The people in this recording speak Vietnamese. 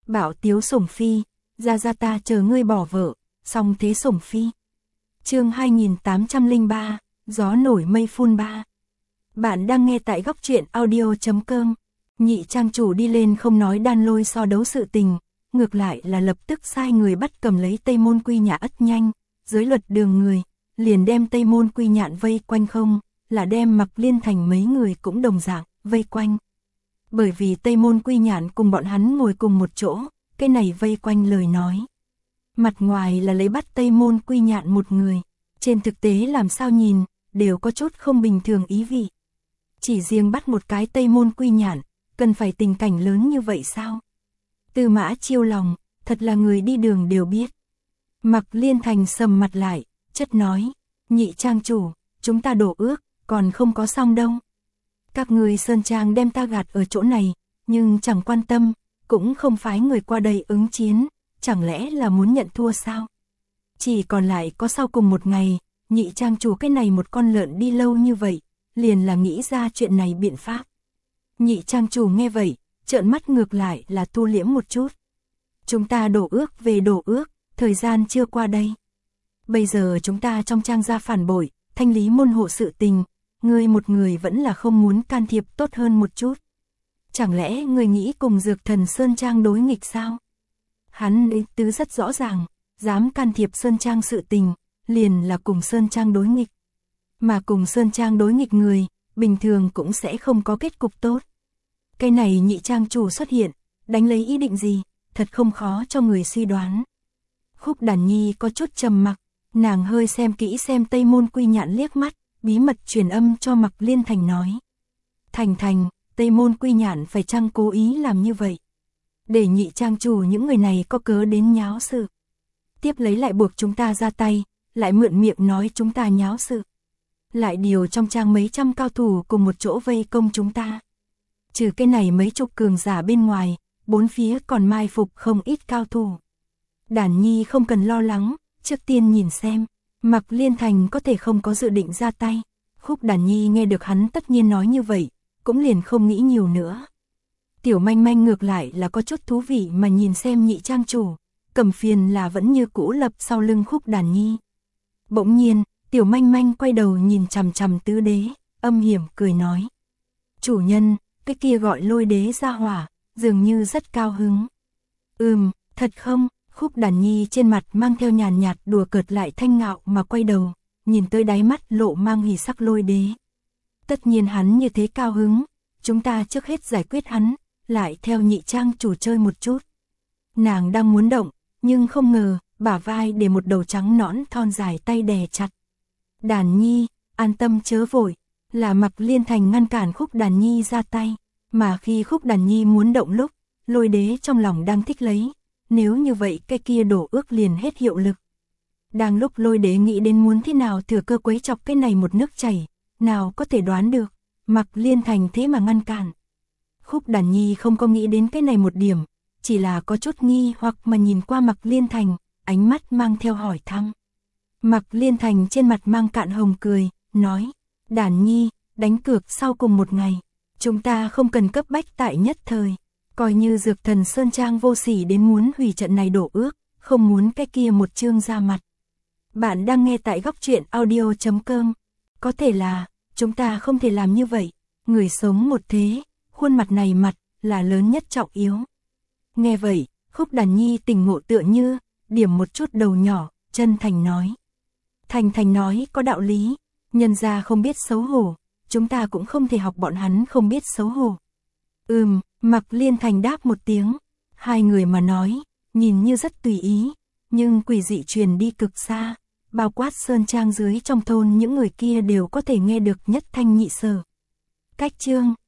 Bảo Tiếu Sủng Phi, ra ta chờ ngươi bỏ vợ, song thế Sủng Phi. Chương 2803, gió nổi mây phun ba. Bạn đang nghe tại góc truyện audio.com. Nhị trang chủ đi lên không nói đan lôi so đấu sự tình, ngược lại là lập tức sai người bắt cầm lấy Tây Môn Quy Nhã ất nhanh, giới luật đường người, liền đem Tây Môn Quy Nhạn vây quanh, không là đem Mặc Liên Thành mấy người cũng đồng dạng vây quanh. Bởi vì Tây Môn Quy Nhạn cùng bọn hắn ngồi cùng một chỗ, cái này vây quanh lời nói. Mặt ngoài là lấy bắt Tây Môn Quy Nhạn một người, trên thực tế làm sao nhìn, đều có chút không bình thường ý vị. Chỉ riêng bắt một cái Tây Môn Quy Nhạn, cần phải tình cảnh lớn như vậy sao? Tư Mã Chiêu lòng, thật là người đi đường đều biết. Mặc Liên Thành sầm mặt lại, chất nói, nhị trang chủ, chúng ta đổ ước, còn không có xong đâu. Các người Sơn Trang đem ta gạt ở chỗ này, nhưng chẳng quan tâm, cũng không phái người qua đây ứng chiến, chẳng lẽ là muốn nhận thua sao? Chỉ còn lại có sau cùng một ngày, nhị trang chủ cái này một con lợn đi lâu như vậy, liền là nghĩ ra chuyện này biện pháp. Nhị trang chủ nghe vậy, trợn mắt ngược lại là thu liễm một chút. Chúng ta đổ ước về đổ ước, thời gian chưa qua đây. Bây giờ chúng ta trong trang gia phản bội, thanh lý môn hộ sự tình, ngươi một người vẫn là không muốn can thiệp tốt hơn một chút. Chẳng lẽ ngươi nghĩ cùng Dược Thần Sơn Trang đối nghịch sao? Hắn ý tứ rất rõ ràng, dám can thiệp Sơn Trang sự tình, liền là cùng Sơn Trang đối nghịch. Mà cùng Sơn Trang đối nghịch người, bình thường cũng sẽ không có kết cục tốt. Cái này nhị trang chủ xuất hiện, đánh lấy ý định gì, thật không khó cho người suy đoán. Khúc Đàn Nhi có chút trầm mặc, nàng hơi xem kỹ xem Tây Môn Quy Nhạn liếc mắt, bí mật truyền âm cho Mặc Liên Thành nói. Thành, Tây Môn Quy Nhạn phải chăng cố ý làm như vậy? Để nhị trang chủ những người này có cớ đến nháo sự. Tiếp lấy lại buộc chúng ta ra tay, lại mượn miệng nói chúng ta nháo sự. Lại điều trong trang mấy trăm cao thủ cùng một chỗ vây công chúng ta. Trừ cái này mấy chục cường giả bên ngoài, bốn phía còn mai phục không ít cao thủ. Đàn Nhi không cần lo lắng, trước tiên nhìn xem, Mặc Liên Thành có thể không có dự định ra tay. Khúc Đàn Nhi nghe được hắn tất nhiên nói như vậy, cũng liền không nghĩ nhiều nữa. Tiểu Manh Manh ngược lại là có chút thú vị mà nhìn xem nhị trang chủ, Cầm Phiền là vẫn như cũ lập sau lưng Khúc Đàn Nhi. Bỗng nhiên, Tiểu Manh Manh quay đầu nhìn chằm chằm Tứ Đế, âm hiểm cười nói. Chủ nhân, cái kia gọi Lôi Đế ra hỏa, dường như rất cao hứng. Thật không? Khúc Đàn Nhi trên mặt mang theo nhàn nhạt đùa cợt lại thanh ngạo mà quay đầu, nhìn tới đáy mắt lộ mang hỉ sắc Lôi Đế. Tất nhiên hắn như thế cao hứng, chúng ta trước hết giải quyết hắn, lại theo nhị trang chủ chơi một chút. Nàng đang muốn động, nhưng không ngờ, bả vai để một đầu trắng nõn thon dài tay đè chặt. Đàn Nhi, an tâm chớ vội, là Mặc Liên Thành ngăn cản Khúc Đàn Nhi ra tay, mà khi Khúc Đàn Nhi muốn động lúc, Lôi Đế trong lòng đang thích lấy, nếu như vậy cái kia đổ ước liền hết hiệu lực. Đang lúc Lôi Đế nghĩ đến muốn thế nào thừa cơ quấy chọc cái này một nước chảy, nào có thể đoán được, Mặc Liên Thành thế mà ngăn cản. Khúc Đàn Nhi không có nghĩ đến cái này một điểm, chỉ là có chút nghi hoặc mà nhìn qua Mặc Liên Thành, ánh mắt mang theo hỏi thăm. Mặc Liên Thành trên mặt mang cạn hồng cười, nói, Đàn Nhi, đánh cược sau cùng một ngày, chúng ta không cần cấp bách tại nhất thời, coi như Dược Thần Sơn Trang vô sỉ đến muốn hủy trận này đổ ước, không muốn cái kia một chương ra mặt. Bạn đang nghe tại góc truyện audio.com, có thể là, chúng ta không thể làm như vậy, người sống một thế, khuôn mặt này mặt, là lớn nhất trọng yếu. Nghe vậy, Khúc Đàn Nhi tỉnh ngộ tựa như, điểm một chút đầu nhỏ, chân thành nói. Thành nói có đạo lý, nhân gia không biết xấu hổ, chúng ta cũng không thể học bọn hắn không biết xấu hổ. Mặc Liên Thành đáp một tiếng, hai người mà nói, nhìn như rất tùy ý, nhưng quỷ dị truyền đi cực xa, bao quát Sơn Trang dưới trong thôn những người kia đều có thể nghe được nhất thanh nhị sở. Cách chương